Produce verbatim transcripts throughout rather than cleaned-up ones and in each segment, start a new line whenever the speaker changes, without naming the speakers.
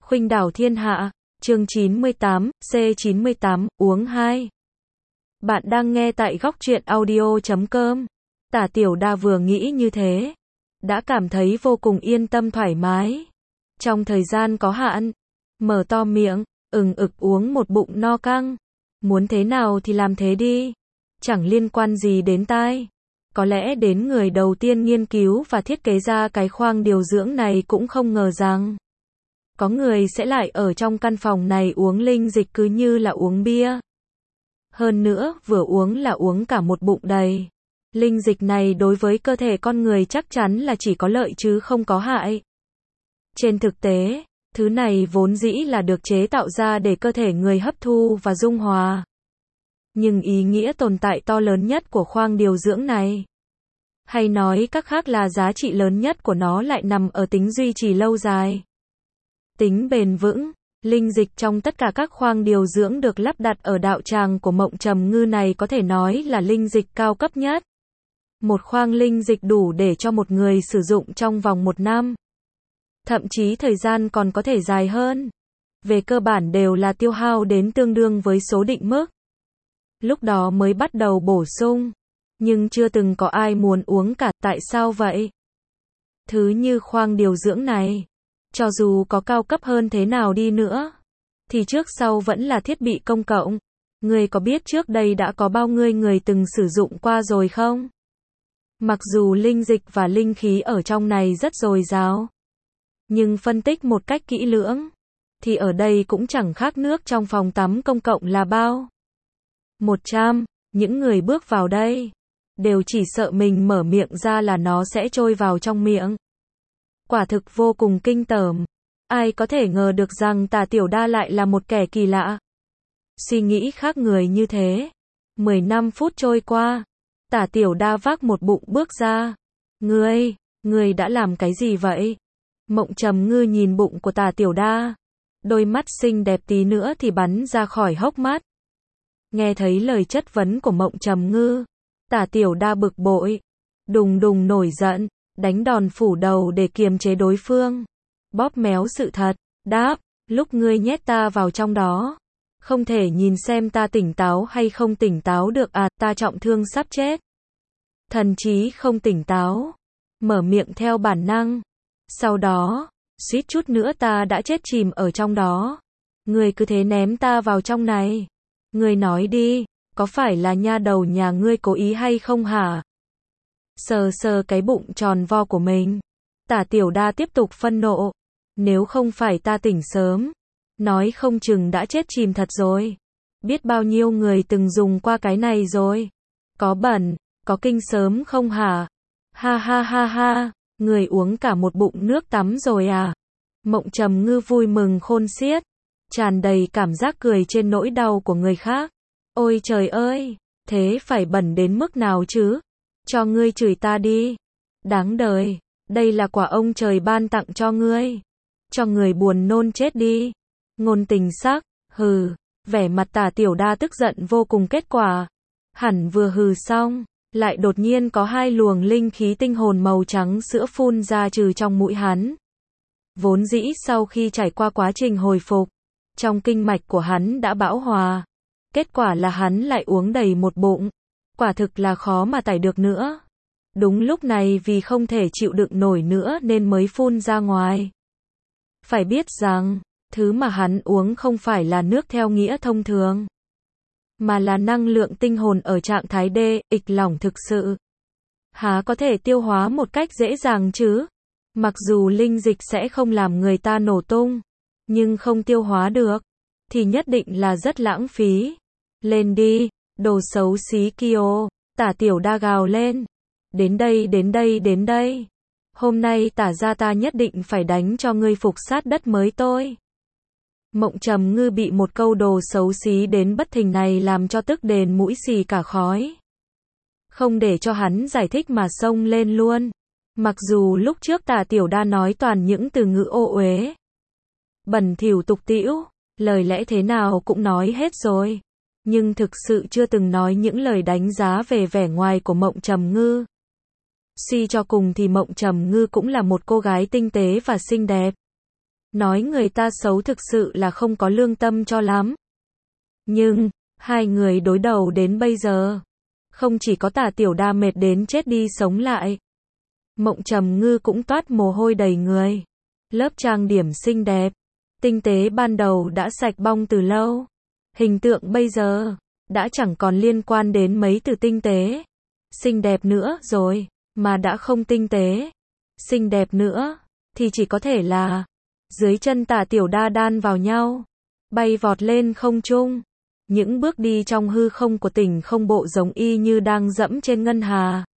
Khuynh đảo thiên hạ, chương chín mươi tám, C chín mươi tám, uống hai. Bạn đang nghe tại góc truyện audio chấm com. Tả Tiểu Đa vừa nghĩ như thế, đã cảm thấy vô cùng yên tâm thoải mái. Trong thời gian có hạn, mở to miệng, ừng ực uống một bụng no căng. Muốn thế nào thì làm thế đi. Chẳng liên quan gì đến tai. Có lẽ đến người đầu tiên nghiên cứu và thiết kế ra cái khoang điều dưỡng này cũng không ngờ rằng có người sẽ lại ở trong căn phòng này uống linh dịch cứ như là uống bia. Hơn nữa, vừa uống là uống cả một bụng đầy. Linh dịch này đối với cơ thể con người chắc chắn là chỉ có lợi chứ không có hại. Trên thực tế, thứ này vốn dĩ là được chế tạo ra để cơ thể người hấp thu và dung hòa. Nhưng ý nghĩa tồn tại to lớn nhất của khoang điều dưỡng này, hay nói cách khác là giá trị lớn nhất của nó lại nằm ở tính duy trì lâu dài. Tính bền vững, linh dịch trong tất cả các khoang điều dưỡng được lắp đặt ở đạo tràng của Mộng Trầm Ngư này có thể nói là linh dịch cao cấp nhất. Một khoang linh dịch đủ để cho một người sử dụng trong vòng một năm. Thậm chí thời gian còn có thể dài hơn. Về cơ bản đều là tiêu hao đến tương đương với số định mức. Lúc đó mới bắt đầu bổ sung. Nhưng chưa từng có ai muốn uống cả, tại sao vậy? Thứ như khoang điều dưỡng này, cho dù có cao cấp hơn thế nào đi nữa, thì trước sau vẫn là thiết bị công cộng. Người có biết trước đây đã có bao nhiêu người từng sử dụng qua rồi không? Mặc dù linh dịch và linh khí ở trong này rất dồi dào, nhưng phân tích một cách kỹ lưỡng, thì ở đây cũng chẳng khác nước trong phòng tắm công cộng là bao. Một trăm, những người bước vào đây, đều chỉ sợ mình mở miệng ra là nó sẽ trôi vào trong miệng. Quả thực vô cùng kinh tởm. Ai có thể ngờ được rằng Tả Tiểu Đa lại là một kẻ kỳ lạ. Suy nghĩ khác người như thế. mười lăm phút trôi qua. Tả Tiểu Đa vác một bụng bước ra. Ngươi, ngươi đã làm cái gì vậy? Mộng Trầm Ngư nhìn bụng của Tả Tiểu Đa. Đôi mắt xinh đẹp tí nữa thì bắn ra khỏi hốc mắt. Nghe thấy lời chất vấn của Mộng Trầm Ngư, Tả Tiểu Đa bực bội. Đùng đùng nổi giận. Đánh đòn phủ đầu để kiềm chế đối phương. Bóp méo sự thật. Đáp, lúc ngươi nhét ta vào trong đó, không thể nhìn xem ta tỉnh táo hay không tỉnh táo được à, ta trọng thương sắp chết. Thần trí không tỉnh táo. Mở miệng theo bản năng. Sau đó, suýt chút nữa ta đã chết chìm ở trong đó. Ngươi cứ thế ném ta vào trong này. Ngươi nói đi, có phải là nha đầu nhà ngươi cố ý hay không hả? Sờ sờ cái bụng tròn vo của mình. Tả Tiểu Đa tiếp tục phân nộ. Nếu không phải ta tỉnh sớm, nói không chừng đã chết chìm thật rồi. Biết bao nhiêu người từng dùng qua cái này rồi. Có bẩn, có kinh sớm không hả? Ha ha ha ha, người uống cả một bụng nước tắm rồi à? Mộng Trầm Ngư vui mừng khôn xiết, tràn đầy cảm giác cười trên nỗi đau của người khác. Ôi trời ơi, thế phải bẩn đến mức nào chứ? Cho ngươi chửi ta đi. Đáng đời, đây là quả ông trời ban tặng cho ngươi. Cho người buồn nôn chết đi. Ngôn tình sắc, hừ, vẻ mặt Tả Tiểu Đa tức giận vô cùng. Kết quả, hẳn vừa hừ xong, lại đột nhiên có hai luồng linh khí tinh hồn màu trắng sữa phun ra trừ trong mũi hắn. Vốn dĩ sau khi trải qua quá trình hồi phục, trong kinh mạch của hắn đã bão hòa. Kết quả là hắn lại uống đầy một bụng. Quả thực là khó mà tải được nữa. Đúng lúc này vì không thể chịu đựng nổi nữa nên mới phun ra ngoài. Phải biết rằng, thứ mà hắn uống không phải là nước theo nghĩa thông thường, mà là năng lượng tinh hồn ở trạng thái D, ịch lỏng thực sự. Há có thể tiêu hóa một cách dễ dàng chứ? Mặc dù linh dịch sẽ không làm người ta nổ tung, nhưng không tiêu hóa được, thì nhất định là rất lãng phí. Lên đi, đồ xấu xí kia. Tả Tiểu Đa gào lên. Đến đây, đến đây, đến đây. Hôm nay Tả gia ta nhất định phải đánh cho ngươi phục sát đất mới tôi. Mộng Trầm Ngư bị một câu đồ xấu xí đến bất thình này làm cho tức đền mũi xì cả khói. Không để cho hắn giải thích mà xông lên luôn. Mặc dù lúc trước Tả Tiểu Đa nói toàn những từ ngữ ô uế, bẩn thỉu tục tĩu, lời lẽ thế nào cũng nói hết rồi. Nhưng thực sự chưa từng nói những lời đánh giá về vẻ ngoài của Mộng Trầm Ngư. Suy cho cùng thì Mộng Trầm Ngư cũng là một cô gái tinh tế và xinh đẹp. Nói người ta xấu thực sự là không có lương tâm cho lắm. Nhưng, hai người đối đầu đến bây giờ, không chỉ có Tả Tiểu Đa mệt đến chết đi sống lại. Mộng Trầm Ngư cũng toát mồ hôi đầy người. Lớp trang điểm xinh đẹp, tinh tế ban đầu đã sạch bong từ lâu. Hình tượng bây giờ, đã chẳng còn liên quan đến mấy từ tinh tế, xinh đẹp nữa rồi, mà đã không tinh tế, xinh đẹp nữa, thì chỉ có thể là dưới chân Tả Tiểu Đa đan vào nhau, bay vọt lên không trung. Những bước đi trong hư không của Tỉnh Không Bộ giống y như đang dẫm trên ngân hà.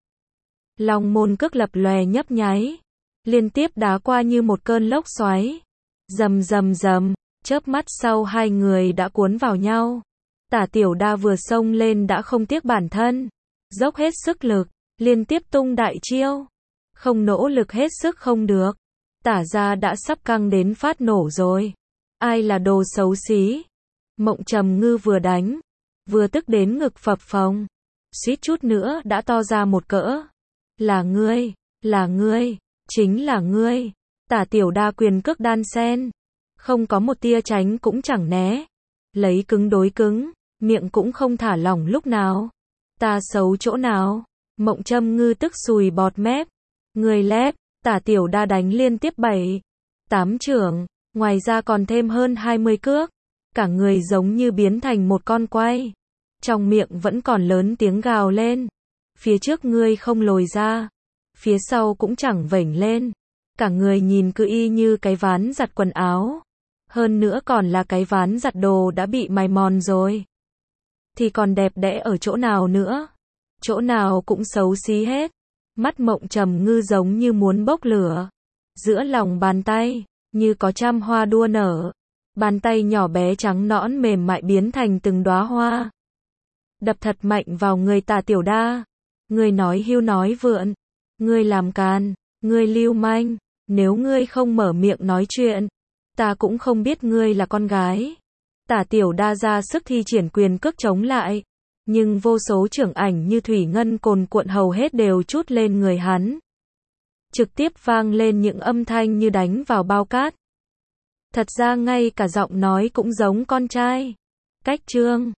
Long môn cước lập lòe nhấp nháy, liên tiếp đá qua như một cơn lốc xoáy. Rầm rầm rầm, chớp mắt sau hai người đã cuốn vào nhau. Tả Tiểu Đa vừa xông lên đã không tiếc bản thân, dốc hết sức lực, liên tiếp tung đại chiêu. Không nỗ lực hết sức không được. Tả gia đã sắp căng đến phát nổ rồi. Ai là đồ xấu xí? Mộng Trầm Ngư vừa đánh, vừa tức đến ngực phập phồng, suýt chút nữa đã to ra một cỡ. Là ngươi, là ngươi, chính là ngươi. Tả Tiểu Đa quyền cước đan sen, không có một tia tránh cũng chẳng né, lấy cứng đối cứng, miệng cũng không thả lỏng lúc nào. Ta xấu chỗ nào? Mộng Trầm Ngư tức sùi bọt mép. Ngươi lép. Tả Tiểu Đa đánh liên tiếp bảy, tám chưởng, ngoài ra còn thêm hơn hai mươi cước. Cả người giống như biến thành một con quay. Trong miệng vẫn còn lớn tiếng gào lên. Phía trước ngươi không lồi ra, phía sau cũng chẳng vểnh lên. Cả người nhìn cứ y như cái ván giặt quần áo. Hơn nữa còn là cái ván giặt đồ đã bị mài mòn rồi. Thì còn đẹp đẽ ở chỗ nào nữa? Chỗ nào cũng xấu xí hết. Mắt Mộng Trầm Ngư giống như muốn bốc lửa. Giữa lòng bàn tay, như có trăm hoa đua nở. Bàn tay nhỏ bé trắng nõn mềm mại biến thành từng đóa hoa. Đập thật mạnh vào người Tả Tiểu Đa. Ngươi nói hưu nói vượn. Ngươi làm càn. Ngươi lưu manh. Nếu ngươi không mở miệng nói chuyện, ta cũng không biết ngươi là con gái. Tả Tiểu Đa ra sức thi triển quyền cước chống lại. Nhưng vô số chưởng ảnh như thủy ngân cồn cuộn hầu hết đều trút lên người hắn. Trực tiếp vang lên những âm thanh như đánh vào bao cát. Thật ra ngay cả giọng nói cũng giống con trai. Cách chương